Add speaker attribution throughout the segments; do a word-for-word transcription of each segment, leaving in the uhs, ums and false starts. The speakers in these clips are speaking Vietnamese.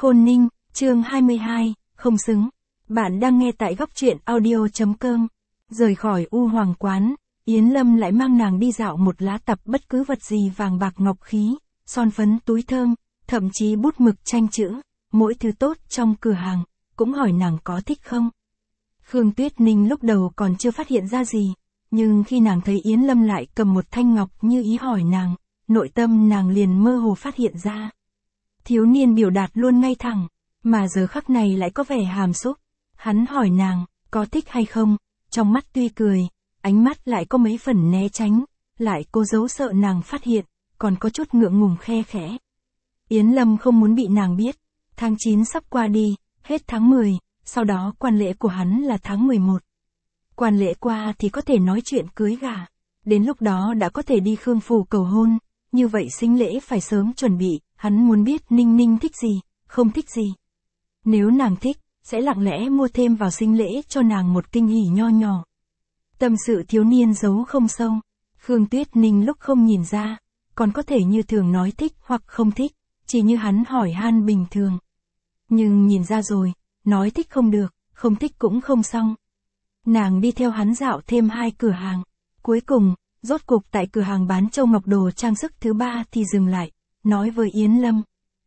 Speaker 1: Khôn Ninh, chương hai mươi hai, không xứng. Bạn đang nghe tại góc truyện audio.com. Rời khỏi U Hoàng Quán, Yến Lâm lại mang nàng đi dạo một lá tập bất cứ vật gì vàng bạc ngọc khí, son phấn túi thơm, thậm chí bút mực tranh chữ, mỗi thứ tốt trong cửa hàng, cũng hỏi nàng có thích không. Khương Tuyết Ninh lúc đầu còn chưa phát hiện ra gì, nhưng khi nàng thấy Yến Lâm lại cầm một thanh ngọc như ý hỏi nàng, nội tâm nàng liền mơ hồ phát hiện ra. Thiếu niên biểu đạt luôn ngay thẳng, mà giờ khắc này lại có vẻ hàm xúc. Hắn hỏi nàng, có thích hay không, trong mắt tuy cười, ánh mắt lại có mấy phần né tránh, lại cố giấu sợ nàng phát hiện, còn có chút ngượng ngùng khe khẽ. Yến Lâm không muốn bị nàng biết, tháng chín sắp qua đi, hết tháng mười, sau đó quan lễ của hắn là tháng mười một. Quan lễ qua thì có thể nói chuyện cưới gả, đến lúc đó đã có thể đi Khương phủ cầu hôn, như vậy sính lễ phải sớm chuẩn bị, hắn muốn biết Ninh Ninh thích gì, không thích gì. Nếu nàng thích, sẽ lặng lẽ mua thêm vào sính lễ cho nàng một kinh hỉ nho nhỏ. Tâm sự thiếu niên giấu không sâu, Khương Tuyết Ninh lúc không nhìn ra, còn có thể như thường nói thích hoặc không thích, chỉ như hắn hỏi han bình thường. Nhưng nhìn ra rồi, nói thích không được, không thích cũng không xong. Nàng đi theo hắn dạo thêm hai cửa hàng, cuối cùng, rốt cục tại cửa hàng bán châu ngọc đồ trang sức thứ ba thì dừng lại, nói với Yến Lâm.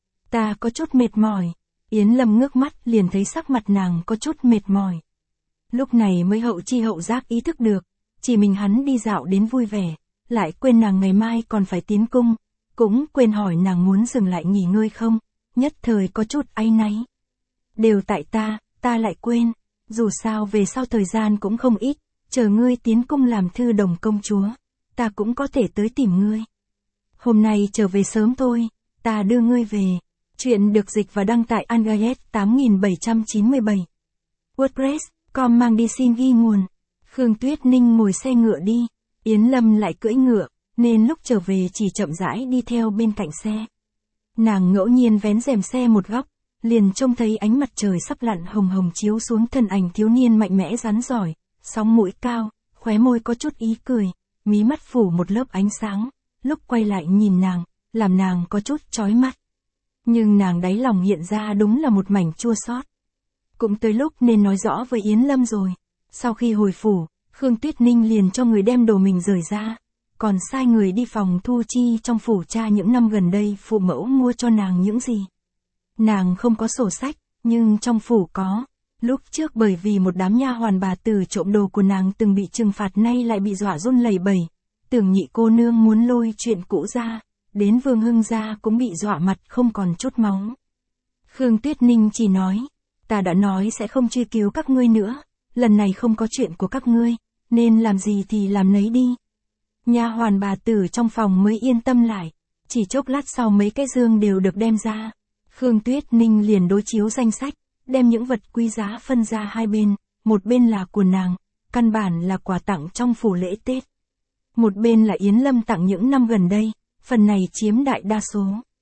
Speaker 1: Ta có chút mệt mỏi. Yến Lâm ngước mắt liền thấy sắc mặt nàng có chút mệt mỏi. Lúc này mới hậu chi hậu giác ý thức được, chỉ mình hắn đi dạo đến vui vẻ, lại quên nàng ngày mai còn phải tiến cung, cũng quên hỏi nàng muốn dừng lại nghỉ ngơi không, nhất thời có chút áy náy. Đều tại ta, ta lại quên, dù sao về sau thời gian cũng không ít, chờ ngươi tiến cung làm thư đồng công chúa, ta cũng có thể tới tìm ngươi. Hôm nay trở về sớm thôi, ta đưa ngươi về. Chuyện được dịch và đăng tại Angayet tám nghìn bảy trăm chín mươi bảy. WordPress, com mang đi xin ghi nguồn. Khương Tuyết Ninh ngồi xe ngựa đi, Yến Lâm lại cưỡi ngựa, nên lúc trở về chỉ chậm rãi đi theo bên cạnh xe. Nàng ngẫu nhiên vén rèm xe một góc, liền trông thấy ánh mặt trời sắp lặn hồng hồng chiếu xuống thân ảnh thiếu niên mạnh mẽ rắn giỏi, sóng mũi cao, khóe môi có chút ý cười, mí mắt phủ một lớp ánh sáng, lúc quay lại nhìn nàng, làm nàng có chút chói mắt. Nhưng nàng đáy lòng hiện ra đúng là một mảnh chua xót. Cũng tới lúc nên nói rõ với Yến Lâm rồi. Sau khi hồi phủ, Khương Tuyết Ninh liền cho người đem đồ mình rời ra, còn sai người đi phòng thu chi trong phủ tra những năm gần đây phụ mẫu mua cho nàng những gì. Nàng không có sổ sách, nhưng trong phủ có. Lúc trước bởi vì một đám nha hoàn bà tử trộm đồ của nàng từng bị trừng phạt, nay lại bị dọa run lẩy bẩy. Tưởng nhị cô nương muốn lôi chuyện cũ ra, đến Vương Hưng gia cũng bị dọa mặt không còn chút máu. Khương Tuyết Ninh chỉ nói, ta đã nói sẽ không truy cứu các ngươi nữa, lần này không có chuyện của các ngươi, nên làm gì thì làm nấy đi. Nha hoàn bà tử trong phòng mới yên tâm lại, chỉ chốc lát sau mấy cái dương đều được đem ra. Khương Tuyết Ninh liền đối chiếu danh sách, đem những vật quý giá phân ra hai bên, một bên là của nàng, căn bản là quà tặng trong phủ lễ Tết. Một bên là Yến Lâm tặng những năm gần đây, phần này chiếm đại đa số.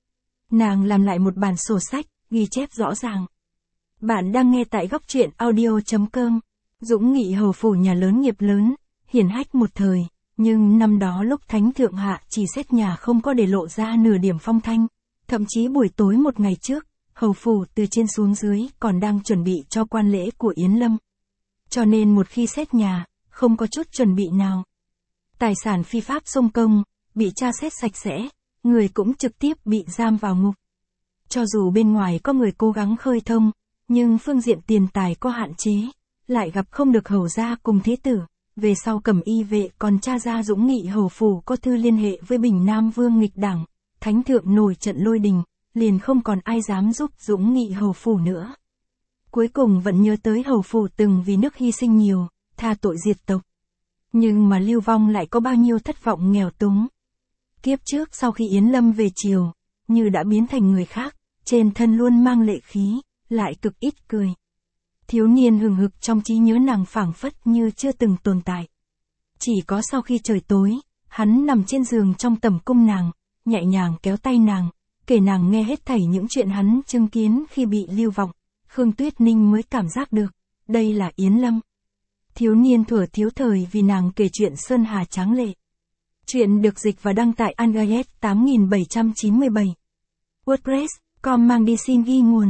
Speaker 1: Nàng làm lại một bản sổ sách, ghi chép rõ ràng. Bạn đang nghe tại góc truyện audio.com. Dũng Nghị hầu phủ nhà lớn nghiệp lớn, hiển hách một thời, nhưng năm đó lúc Thánh Thượng Hạ chỉ xét nhà không có để lộ ra nửa điểm phong thanh. Thậm chí buổi tối một ngày trước, hầu phủ từ trên xuống dưới còn đang chuẩn bị cho quan lễ của Yến Lâm. Cho nên một khi xét nhà, không có chút chuẩn bị nào. Tài sản phi pháp xông công, bị tra xét sạch sẽ, người cũng trực tiếp bị giam vào ngục. Cho dù bên ngoài có người cố gắng khơi thông, nhưng phương diện tiền tài có hạn chế, lại gặp không được hầu gia cùng thế tử. Về sau Cẩm Y vệ còn tra ra Dũng Nghị hầu phủ có thư liên hệ với Bình Nam Vương nghịch đảng, Thánh Thượng nổi trận lôi đình, liền không còn ai dám giúp Dũng Nghị hầu phủ nữa. Cuối cùng vẫn nhớ tới hầu phủ từng vì nước hy sinh nhiều, tha tội diệt tộc. Nhưng mà lưu vong lại có bao nhiêu thất vọng nghèo túng. Kiếp trước sau khi Yến Lâm về triều, như đã biến thành người khác, trên thân luôn mang lệ khí, lại cực ít cười. Thiếu niên hừng hực trong trí nhớ nàng phảng phất như chưa từng tồn tại. Chỉ có sau khi trời tối, hắn nằm trên giường trong tầm cung nàng, nhẹ nhàng kéo tay nàng, kể nàng nghe hết thảy những chuyện hắn chứng kiến khi bị lưu vong, Khương Tuyết Ninh mới cảm giác được, đây là Yến Lâm. Thiếu niên thuở thiếu thời vì nàng kể chuyện sơn hà tráng lệ. Chuyện được dịch và đăng tại Angayet tám nghìn bảy trăm chín mươi bảy. WordPress, com mang đi xin ghi nguồn.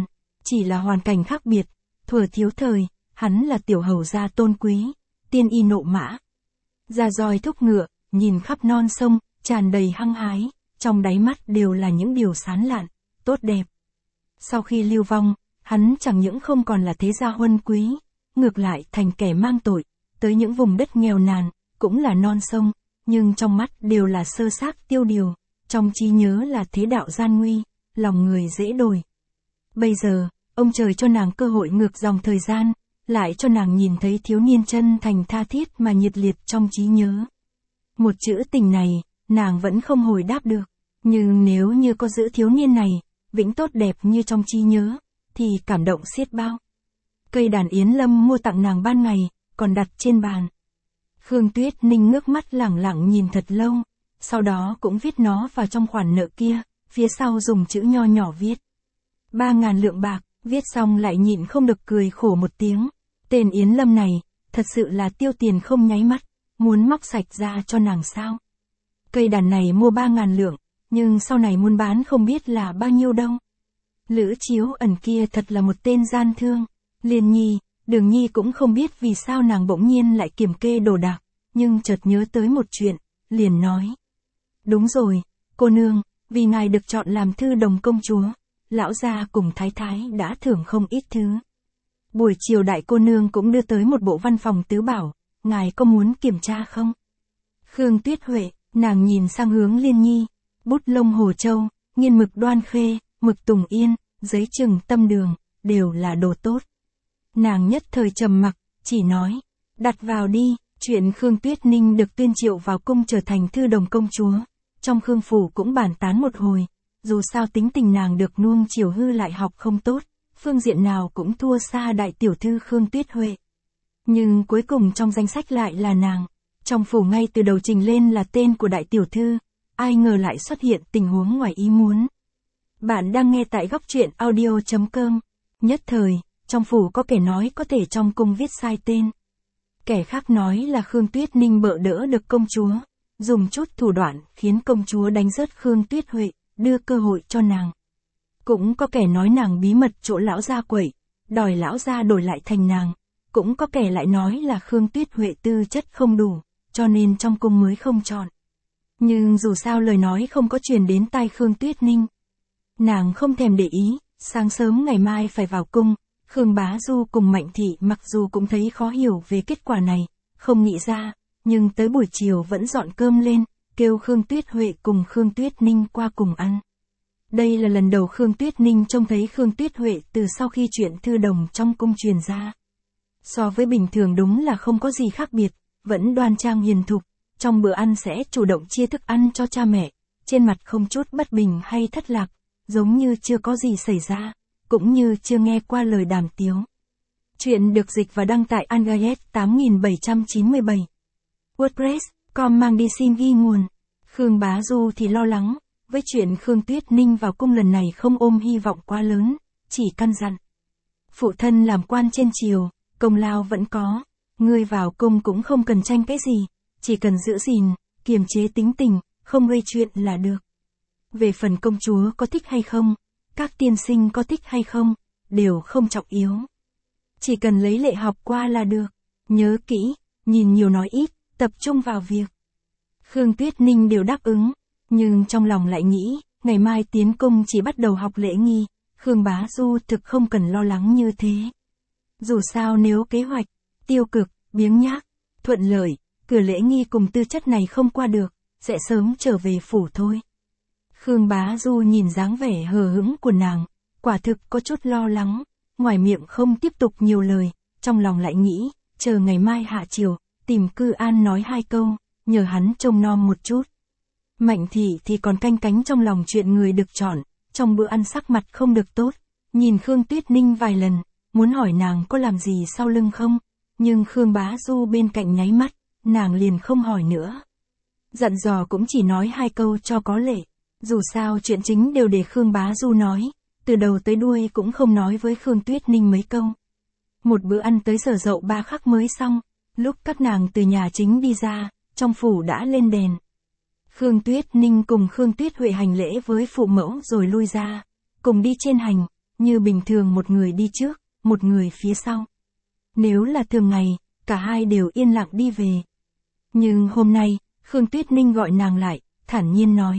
Speaker 1: chỉ là hoàn cảnh khác biệt, thuở thiếu thời, hắn là tiểu hầu gia tôn quý, tiên y nộ mã. Ra roi thúc ngựa, nhìn khắp non sông, tràn đầy hăng hái, trong đáy mắt đều là những điều sán lạn, tốt đẹp. Sau khi lưu vong, hắn chẳng những không còn là thế gia huân quý, ngược lại thành kẻ mang tội, tới những vùng đất nghèo nàn, cũng là non sông, nhưng trong mắt đều là sơ xác tiêu điều, trong trí nhớ là thế đạo gian nguy, lòng người dễ đổi. Bây giờ, ông trời cho nàng cơ hội ngược dòng thời gian, lại cho nàng nhìn thấy thiếu niên chân thành tha thiết mà nhiệt liệt trong trí nhớ. Một chữ tình này, nàng vẫn không hồi đáp được, nhưng nếu như có giữ thiếu niên này, vĩnh tốt đẹp như trong trí nhớ, thì cảm động xiết bao. Cây đàn Yến Lâm mua tặng nàng ban ngày, còn đặt trên bàn. Khương Tuyết Ninh ngước mắt lẳng lặng nhìn thật lâu, sau đó cũng viết nó vào trong khoản nợ kia, phía sau dùng chữ nho nhỏ viết. Ba ngàn lượng bạc, viết xong lại nhịn không được cười khổ một tiếng. Tên Yến Lâm này, thật sự là tiêu tiền không nháy mắt, muốn móc sạch ra cho nàng sao. Cây đàn này mua ba ngàn lượng, nhưng sau này muốn bán không biết là bao nhiêu đâu. Lữ Chiếu Ẩn kia thật là một tên gian thương. Liên Nhi, Đường Nhi cũng không biết vì sao nàng bỗng nhiên lại kiểm kê đồ đạc, nhưng chợt nhớ tới một chuyện, liền nói. Đúng rồi, cô nương, vì ngài được chọn làm thư đồng công chúa, lão gia cùng thái thái đã thưởng không ít thứ. Buổi chiều đại cô nương cũng đưa tới một bộ văn phòng tứ bảo, ngài có muốn kiểm tra không? Khương Tuyết Huệ, nàng nhìn sang hướng Liên Nhi, bút lông Hồ Châu, nghiên mực Đoan Khê, mực Tùng Yên, giấy trừng Tâm Đường, đều là đồ tốt. Nàng nhất thời trầm mặc, chỉ nói, đặt vào đi, chuyện Khương Tuyết Ninh được tuyên triệu vào cung trở thành thư đồng công chúa, trong Khương phủ cũng bàn tán một hồi, dù sao tính tình nàng được nuông chiều hư lại học không tốt, phương diện nào cũng thua xa đại tiểu thư Khương Tuyết Huệ. Nhưng cuối cùng trong danh sách lại là nàng, trong phủ ngay từ đầu trình lên là tên của đại tiểu thư, ai ngờ lại xuất hiện tình huống ngoài ý muốn. Bạn đang nghe tại góc truyện audio chấm com, nhất thời, trong phủ có kẻ nói có thể trong cung viết sai tên. Kẻ khác nói là Khương Tuyết Ninh bợ đỡ được công chúa, dùng chút thủ đoạn khiến công chúa đánh rớt Khương Tuyết Huệ, đưa cơ hội cho nàng. Cũng có kẻ nói nàng bí mật chỗ lão gia quẩy, đòi lão gia đổi lại thành nàng. Cũng có kẻ lại nói là Khương Tuyết Huệ tư chất không đủ, cho nên trong cung mới không chọn. Nhưng dù sao lời nói không có truyền đến tai Khương Tuyết Ninh. Nàng không thèm để ý, sáng sớm ngày mai phải vào cung, Khương Bá Du cùng Mạnh Thị mặc dù cũng thấy khó hiểu về kết quả này, không nghĩ ra, nhưng tới buổi chiều vẫn dọn cơm lên, kêu Khương Tuyết Huệ cùng Khương Tuyết Ninh qua cùng ăn. Đây là lần đầu Khương Tuyết Ninh trông thấy Khương Tuyết Huệ từ sau khi chuyện thư đồng trong cung truyền ra. So với bình thường đúng là không có gì khác biệt, vẫn đoan trang hiền thục, trong bữa ăn sẽ chủ động chia thức ăn cho cha mẹ, trên mặt không chút bất bình hay thất lạc, giống như chưa có gì xảy ra, cũng như chưa nghe qua lời đàm tiếu. Chuyện được dịch và đăng tại Angayet tám nghìn bảy trăm chín mươi bảy. WordPress, com mang đi xin ghi nguồn. Khương Bá Du thì lo lắng, với chuyện Khương Tuyết Ninh vào cung lần này không ôm hy vọng quá lớn, chỉ căn dặn. Phụ thân làm quan trên triều, công lao vẫn có, ngươi vào cung cũng không cần tranh cái gì, chỉ cần giữ gìn, kiềm chế tính tình, không gây chuyện là được. Về phần công chúa có thích hay không, các tiên sinh có thích hay không, đều không trọng yếu. Chỉ cần lấy lệ học qua là được, nhớ kỹ, nhìn nhiều nói ít, tập trung vào việc. Khương Tuyết Ninh đều đáp ứng, nhưng trong lòng lại nghĩ, ngày mai tiến cung chỉ bắt đầu học lễ nghi, Khương Bá Du thực không cần lo lắng như thế. Dù sao nếu kế hoạch, tiêu cực, biếng nhác, thuận lợi, cửa lễ nghi cùng tư chất này không qua được, sẽ sớm trở về phủ thôi. Khương Bá Du nhìn dáng vẻ hờ hững của nàng, quả thực có chút lo lắng, ngoài miệng không tiếp tục nhiều lời, trong lòng lại nghĩ, chờ ngày mai hạ chiều, tìm Cư An nói hai câu, nhờ hắn trông nom một chút. Mạnh Thị thì còn canh cánh trong lòng chuyện người được chọn, trong bữa ăn sắc mặt không được tốt, nhìn Khương Tuyết Ninh vài lần, muốn hỏi nàng có làm gì sau lưng không, nhưng Khương Bá Du bên cạnh nháy mắt, nàng liền không hỏi nữa. Dặn dò cũng chỉ nói hai câu cho có lệ, dù sao chuyện chính đều để Khương Bá Du nói, từ đầu tới đuôi cũng không nói với Khương Tuyết Ninh mấy câu. Một bữa ăn tới giờ dậu ba khắc mới xong, lúc các nàng từ nhà chính đi ra, trong phủ đã lên đèn. Khương Tuyết Ninh cùng Khương Tuyết Huệ hành lễ với phụ mẫu rồi lui ra, cùng đi trên hành, như bình thường một người đi trước, một người phía sau. Nếu là thường ngày, cả hai đều yên lặng đi về. Nhưng hôm nay, Khương Tuyết Ninh gọi nàng lại, thản nhiên nói.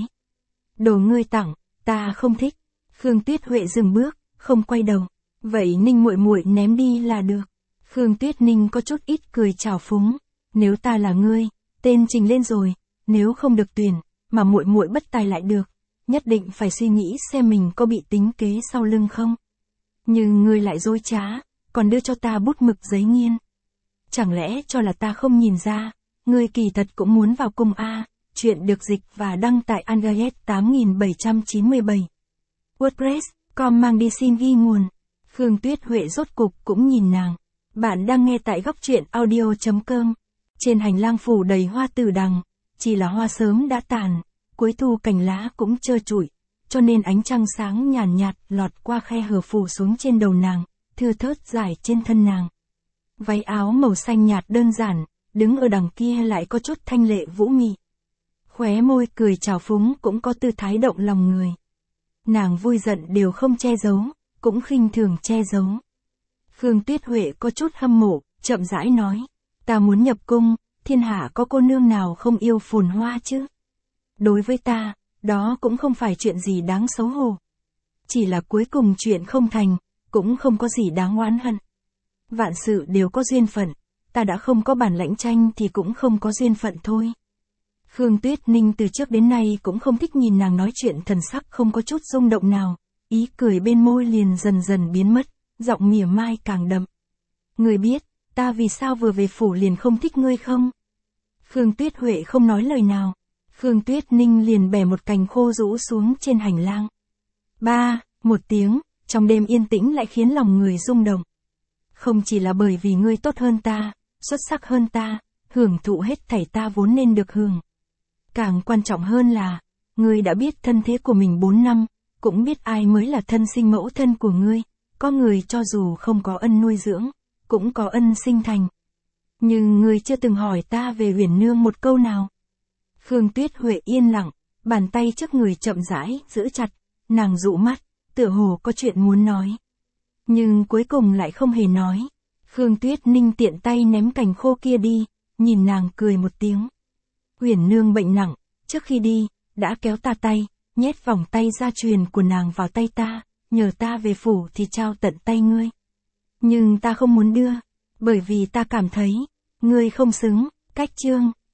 Speaker 1: Đồ ngươi tặng, ta không thích. Khương Tuyết Huệ dừng bước, không quay đầu. Vậy Ninh muội muội ném đi là được. Khương Tuyết Ninh có chút ít cười trào phúng. Nếu ta là ngươi, tên trình lên rồi, nếu không được tuyển, mà muội muội bất tài lại được, nhất định phải suy nghĩ xem mình có bị tính kế sau lưng không. Nhưng ngươi lại dối trá, còn đưa cho ta bút mực giấy nghiên. Chẳng lẽ cho là ta không nhìn ra, ngươi kỳ thật cũng muốn vào cung a? Chuyện được dịch và đăng tại Angaret tám nghìn bảy trăm chín mươi bảy. WordPress, com mang đi xin ghi nguồn. Khương Tuyết Huệ rốt cục cũng nhìn nàng. Bạn đang nghe tại góc truyện audio.com. Trên hành lang phủ đầy hoa tử đằng, chỉ là hoa sớm đã tàn, cuối thu cành lá cũng trơ trụi, cho nên ánh trăng sáng nhàn nhạt, nhạt lọt qua khe hở phủ xuống trên đầu nàng, thưa thớt rải trên thân nàng. Váy áo màu xanh nhạt đơn giản, đứng ở đằng kia lại có chút thanh lệ vũ mị. Khóe môi cười trào phúng cũng có tư thái động lòng người. Nàng vui giận đều không che giấu, cũng khinh thường che giấu. Khương Tuyết Huệ có chút hâm mộ, chậm rãi nói. Ta muốn nhập cung, thiên hạ có cô nương nào không yêu phồn hoa chứ? Đối với ta, đó cũng không phải chuyện gì đáng xấu hổ. Chỉ là cuối cùng chuyện không thành, cũng không có gì đáng oán hận. Vạn sự đều có duyên phận, ta đã không có bản lãnh tranh thì cũng không có duyên phận thôi. Khương Tuyết Ninh từ trước đến nay cũng không thích nhìn nàng nói chuyện thần sắc không có chút rung động nào, ý cười bên môi liền dần dần biến mất, giọng mỉa mai càng đậm. Ngươi biết, ta vì sao vừa về phủ liền không thích ngươi không? Khương Tuyết Huệ không nói lời nào. Khương Tuyết Ninh liền bẻ một cành khô rũ xuống trên hành lang. Ba, một tiếng, trong đêm yên tĩnh lại khiến lòng người rung động. Không chỉ là bởi vì ngươi tốt hơn ta, xuất sắc hơn ta, hưởng thụ hết thảy ta vốn nên được hưởng. Càng quan trọng hơn là, ngươi đã biết thân thế của mình bốn năm, cũng biết ai mới là thân sinh mẫu thân của ngươi, có người cho dù không có ân nuôi dưỡng, cũng có ân sinh thành. Nhưng ngươi chưa từng hỏi ta về Huyền Nương một câu nào. Khương Tuyết Huệ yên lặng, bàn tay trước người chậm rãi, giữ chặt, nàng dụ mắt, tựa hồ có chuyện muốn nói. Nhưng cuối cùng lại không hề nói. Khương Tuyết Ninh tiện tay ném cành khô kia đi, nhìn nàng cười một tiếng. Huyền Nương bệnh nặng, trước khi đi, đã kéo ta tay, nhét vòng tay gia truyền của nàng vào tay ta, nhờ ta về phủ thì trao tận tay ngươi. Nhưng ta không muốn đưa, bởi vì ta cảm thấy, ngươi không xứng, cách chương.